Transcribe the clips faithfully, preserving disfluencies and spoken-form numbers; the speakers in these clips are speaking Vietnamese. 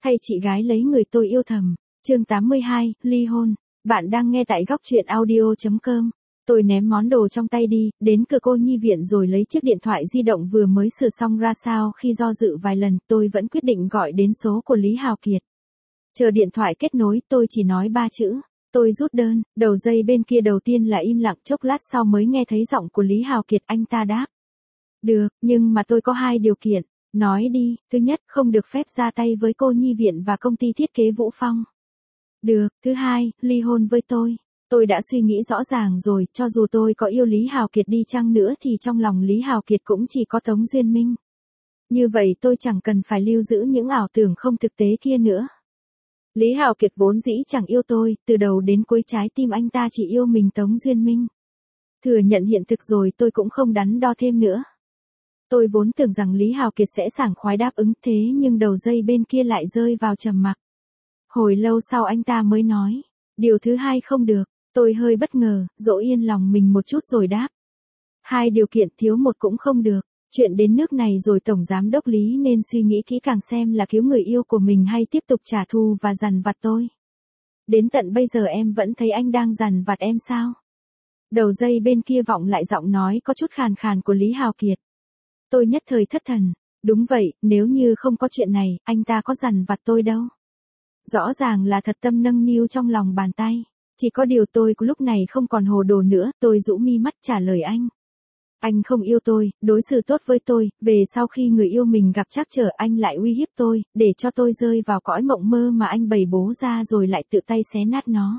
Thay chị gái lấy người tôi yêu thầm. Chương tám mươi hai, ly hôn. Bạn đang nghe tại góc truyện audio chấm com. Tôi ném món đồ trong tay đi, đến cửa cô nhi viện rồi lấy chiếc điện thoại di động vừa mới sửa xong ra sao. Khi do dự vài lần, tôi vẫn quyết định gọi đến số của Lý Hào Kiệt. Chờ điện thoại kết nối, tôi chỉ nói ba chữ. Tôi rút đơn, đầu dây bên kia đầu tiên là im lặng, chốc lát sau mới nghe thấy giọng của Lý Hào Kiệt. Anh ta đáp. Được, nhưng mà tôi có hai điều kiện. Nói đi, thứ nhất, không được phép ra tay với cô nhi viện và công ty thiết kế Vũ Phong. Được, thứ hai, ly hôn với tôi. Tôi đã suy nghĩ rõ ràng rồi, cho dù tôi có yêu Lý Hào Kiệt đi chăng nữa thì trong lòng Lý Hào Kiệt cũng chỉ có Tống Duyên Minh. Như vậy tôi chẳng cần phải lưu giữ những ảo tưởng không thực tế kia nữa. Lý Hào Kiệt vốn dĩ chẳng yêu tôi, từ đầu đến cuối trái tim anh ta chỉ yêu mình Tống Duyên Minh. Thừa nhận hiện thực rồi tôi cũng không đắn đo thêm nữa. Tôi vốn tưởng rằng Lý Hào Kiệt sẽ sảng khoái đáp ứng thế nhưng đầu dây bên kia lại rơi vào trầm mặc. Hồi lâu sau anh ta mới nói, điều thứ hai không được, tôi hơi bất ngờ, dỗ yên lòng mình một chút rồi đáp. Hai điều kiện thiếu một cũng không được, chuyện đến nước này rồi Tổng Giám Đốc Lý nên suy nghĩ kỹ càng xem là cứu người yêu của mình hay tiếp tục trả thù và dằn vặt tôi. Đến tận bây giờ em vẫn thấy anh đang dằn vặt em sao? Đầu dây bên kia vọng lại giọng nói có chút khàn khàn của Lý Hào Kiệt. Tôi nhất thời thất thần, đúng vậy, nếu như không có chuyện này, anh ta có dằn vặt tôi đâu. Rõ ràng là thật tâm nâng niu trong lòng bàn tay, chỉ có điều tôi lúc này không còn hồ đồ nữa, tôi rũ mi mắt trả lời anh. Anh không yêu tôi, đối xử tốt với tôi, về sau khi người yêu mình gặp trắc trở anh lại uy hiếp tôi, để cho tôi rơi vào cõi mộng mơ mà anh bày bố ra rồi lại tự tay xé nát nó.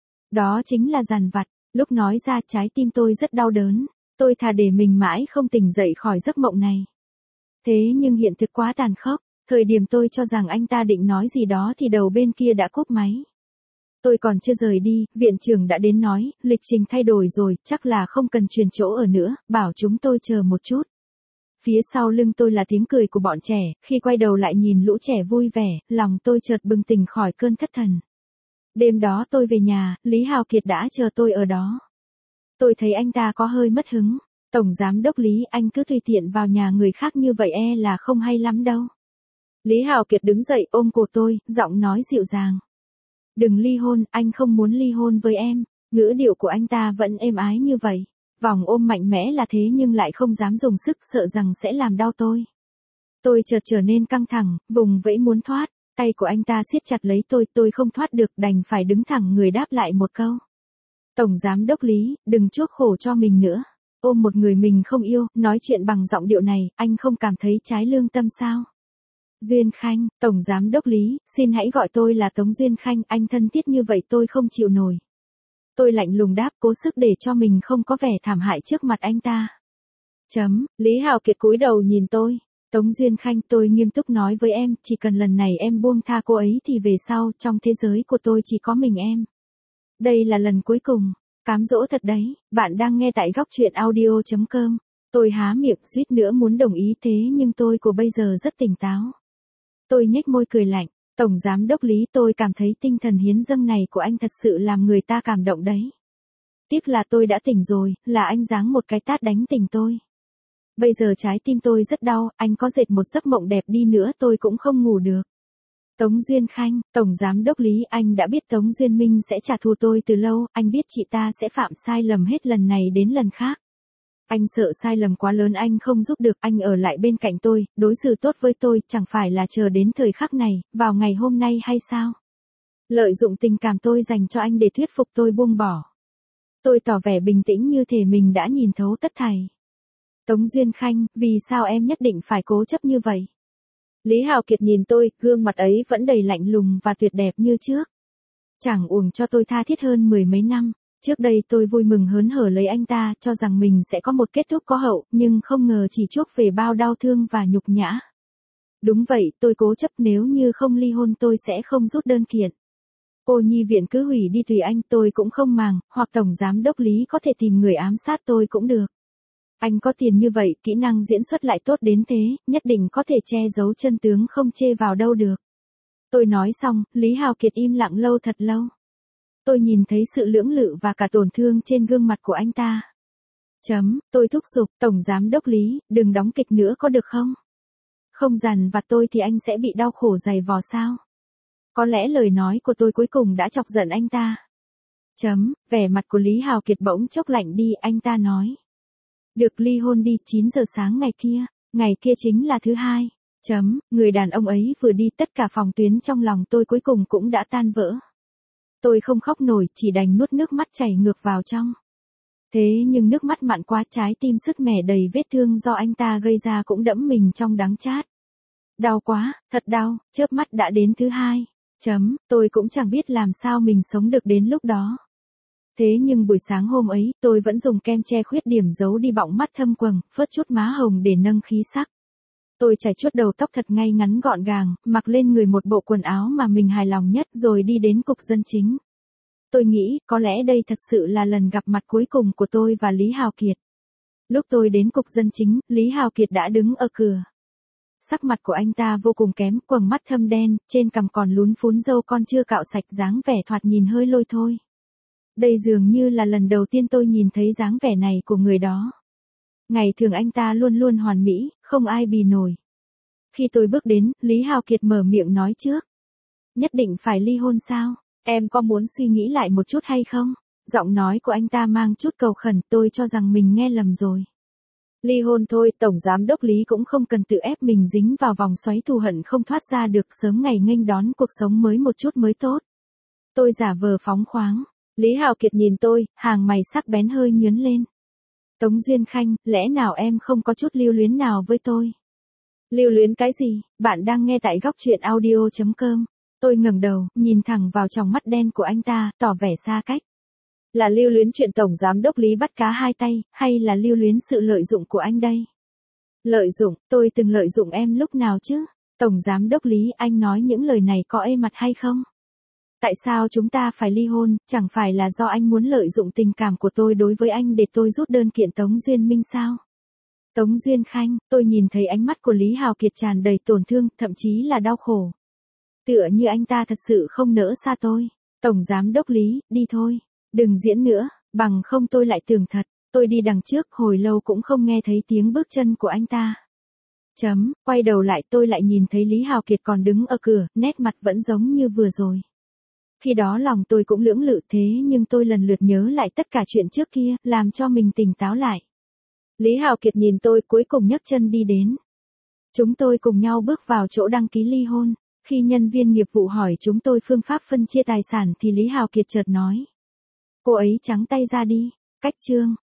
Đó chính là dằn vặt, lúc nói ra trái tim tôi rất đau đớn. Tôi thà để mình mãi không tỉnh dậy khỏi giấc mộng này. Thế nhưng hiện thực quá tàn khốc, thời điểm tôi cho rằng anh ta định nói gì đó thì đầu bên kia đã cúp máy. Tôi còn chưa rời đi, viện trưởng đã đến nói, lịch trình thay đổi rồi, chắc là không cần chuyển chỗ ở nữa, bảo chúng tôi chờ một chút. Phía sau lưng tôi là tiếng cười của bọn trẻ, khi quay đầu lại nhìn lũ trẻ vui vẻ, lòng tôi chợt bừng tỉnh khỏi cơn thất thần. Đêm đó tôi về nhà, Lý Hào Kiệt đã chờ tôi ở đó. Tôi thấy anh ta có hơi mất hứng. Tổng Giám Đốc Lý, anh cứ tùy tiện vào nhà người khác như vậy e là không hay lắm đâu. Lý Hào Kiệt đứng dậy ôm cổ tôi, giọng nói dịu dàng. Đừng ly hôn, anh không muốn ly hôn với em. Ngữ điệu của anh ta vẫn êm ái như vậy. Vòng ôm mạnh mẽ là thế nhưng lại không dám dùng sức, sợ rằng sẽ làm đau tôi. Tôi chợt trở nên căng thẳng, vùng vẫy muốn thoát. Tay của anh ta siết chặt lấy tôi, tôi không thoát được, đành phải đứng thẳng người đáp lại một câu. Tổng Giám Đốc Lý, đừng chuốc khổ cho mình nữa. Ôm một người mình không yêu, nói chuyện bằng giọng điệu này, anh không cảm thấy trái lương tâm sao? Duyên Khanh, Tổng Giám Đốc Lý, xin hãy gọi tôi là Tống Duyên Khanh, anh thân thiết như vậy tôi không chịu nổi. Tôi lạnh lùng đáp, cố sức để cho mình không có vẻ thảm hại trước mặt anh ta. Chấm, Lý Hào Kiệt cúi đầu nhìn tôi. Tống Duyên Khanh, tôi nghiêm túc nói với em, chỉ cần lần này em buông tha cô ấy thì về sau, trong thế giới của tôi chỉ có mình em. Đây là lần cuối cùng, cám dỗ thật đấy, bạn đang nghe tại góc truyện audio chấm com. Tôi há miệng suýt nữa muốn đồng ý thế nhưng tôi của bây giờ rất tỉnh táo. Tôi nhếch môi cười lạnh, Tổng Giám Đốc Lý, tôi cảm thấy tinh thần hiến dâng này của anh thật sự làm người ta cảm động đấy. Tiếc là tôi đã tỉnh rồi, là anh giáng một cái tát đánh tỉnh tôi. Bây giờ trái tim tôi rất đau, anh có dệt một giấc mộng đẹp đi nữa tôi cũng không ngủ được. Tống Duyên Khanh, Tổng Giám Đốc Lý, anh đã biết Tống Duyên Minh sẽ trả thù tôi từ lâu, anh biết chị ta sẽ phạm sai lầm hết lần này đến lần khác. Anh sợ sai lầm quá lớn anh không giúp được, anh ở lại bên cạnh tôi, đối xử tốt với tôi, chẳng phải là chờ đến thời khắc này, vào ngày hôm nay hay sao? Lợi dụng tình cảm tôi dành cho anh để thuyết phục tôi buông bỏ. Tôi tỏ vẻ bình tĩnh như thể mình đã nhìn thấu tất thảy. Tống Duyên Khanh, vì sao em nhất định phải cố chấp như vậy? Lý Hào Kiệt nhìn tôi, gương mặt ấy vẫn đầy lạnh lùng và tuyệt đẹp như trước. Chẳng uổng cho tôi tha thiết hơn mười mấy năm, trước đây tôi vui mừng hớn hở lấy anh ta, cho rằng mình sẽ có một kết thúc có hậu, nhưng không ngờ chỉ chuốc về bao đau thương và nhục nhã. Đúng vậy, tôi cố chấp, nếu như không ly hôn tôi sẽ không rút đơn kiện. Cô nhi viện cứ hủy đi tùy anh, tôi cũng không màng, hoặc Tổng Giám Đốc Lý có thể tìm người ám sát tôi cũng được. Anh có tiền như vậy, kỹ năng diễn xuất lại tốt đến thế, nhất định có thể che giấu chân tướng không chê vào đâu được. Tôi nói xong, Lý Hào Kiệt im lặng lâu thật lâu. Tôi nhìn thấy sự lưỡng lự và cả tổn thương trên gương mặt của anh ta. Chấm, tôi thúc giục, Tổng Giám Đốc Lý, đừng đóng kịch nữa có được không? Không dằn vặt tôi thì anh sẽ bị đau khổ dày vò sao? Có lẽ lời nói của tôi cuối cùng đã chọc giận anh ta. Chấm, vẻ mặt của Lý Hào Kiệt bỗng chốc lạnh đi, anh ta nói. Được, ly hôn đi, chín giờ sáng ngày kia, ngày kia chính là thứ hai. Chấm, người đàn ông ấy vừa đi, tất cả phòng tuyến trong lòng tôi cuối cùng cũng đã tan vỡ. Tôi không khóc nổi, chỉ đành nuốt nước mắt chảy ngược vào trong. Thế nhưng nước mắt mặn quá, trái tim sứt mẻ đầy vết thương do anh ta gây ra cũng đẫm mình trong đắng chát. Đau quá, thật đau, chớp mắt đã đến thứ hai. Chấm, tôi cũng chẳng biết làm sao mình sống được đến lúc đó. Thế nhưng buổi sáng hôm ấy, tôi vẫn dùng kem che khuyết điểm giấu đi bọng mắt thâm quầng, phớt chút má hồng để nâng khí sắc. Tôi chải chuốt đầu tóc thật ngay ngắn gọn gàng, mặc lên người một bộ quần áo mà mình hài lòng nhất rồi đi đến cục dân chính. Tôi nghĩ, có lẽ đây thật sự là lần gặp mặt cuối cùng của tôi và Lý Hào Kiệt. Lúc tôi đến cục dân chính, Lý Hào Kiệt đã đứng ở cửa. Sắc mặt của anh ta vô cùng kém, quầng mắt thâm đen, trên cằm còn lún phún râu con chưa cạo sạch, dáng vẻ thoạt nhìn hơi lôi thôi. Đây dường như là lần đầu tiên tôi nhìn thấy dáng vẻ này của người đó. Ngày thường anh ta luôn luôn hoàn mỹ, không ai bì nổi. Khi tôi bước đến, Lý Hào Kiệt mở miệng nói trước. Nhất định phải ly hôn sao? Em có muốn suy nghĩ lại một chút hay không? Giọng nói của anh ta mang chút cầu khẩn, tôi cho rằng mình nghe lầm rồi. Ly hôn thôi, Tổng Giám đốc Lý cũng không cần tự ép mình dính vào vòng xoáy thù hận không thoát ra được, sớm ngày nghênh đón cuộc sống mới một chút mới tốt. Tôi giả vờ phóng khoáng. Lý Hào Kiệt nhìn tôi, hàng mày sắc bén hơi nhướng lên. Tống Duyên Khanh, lẽ nào em không có chút lưu luyến nào với tôi? Lưu luyến cái gì? Bạn đang nghe tại góc truyện audio chấm com. Tôi ngẩng đầu, nhìn thẳng vào tròng mắt đen của anh ta, tỏ vẻ xa cách. Là lưu luyến chuyện Tổng Giám đốc Lý bắt cá hai tay, hay là lưu luyến sự lợi dụng của anh đây? Lợi dụng, tôi từng lợi dụng em lúc nào chứ? Tổng Giám đốc Lý, anh nói những lời này có ê mặt hay không? Tại sao chúng ta phải ly hôn, chẳng phải là do anh muốn lợi dụng tình cảm của tôi đối với anh để tôi rút đơn kiện Tống Duyên Minh sao? Tống Duyên Khanh, tôi nhìn thấy ánh mắt của Lý Hào Kiệt tràn đầy tổn thương, thậm chí là đau khổ. Tựa như anh ta thật sự không nỡ xa tôi. Tổng Giám đốc Lý, đi thôi. Đừng diễn nữa, bằng không tôi lại tưởng thật. Tôi đi đằng trước, hồi lâu cũng không nghe thấy tiếng bước chân của anh ta. Chấm, quay đầu lại tôi lại nhìn thấy Lý Hào Kiệt còn đứng ở cửa, nét mặt vẫn giống như vừa rồi. Khi đó lòng tôi cũng lưỡng lự, thế nhưng tôi lần lượt nhớ lại tất cả chuyện trước kia, làm cho mình tỉnh táo lại. Lý Hào Kiệt nhìn tôi, cuối cùng nhấc chân đi đến. Chúng tôi cùng nhau bước vào chỗ đăng ký ly hôn. Khi nhân viên nghiệp vụ hỏi chúng tôi phương pháp phân chia tài sản thì Lý Hào Kiệt chợt nói. Cô ấy trắng tay ra đi. Cách chương.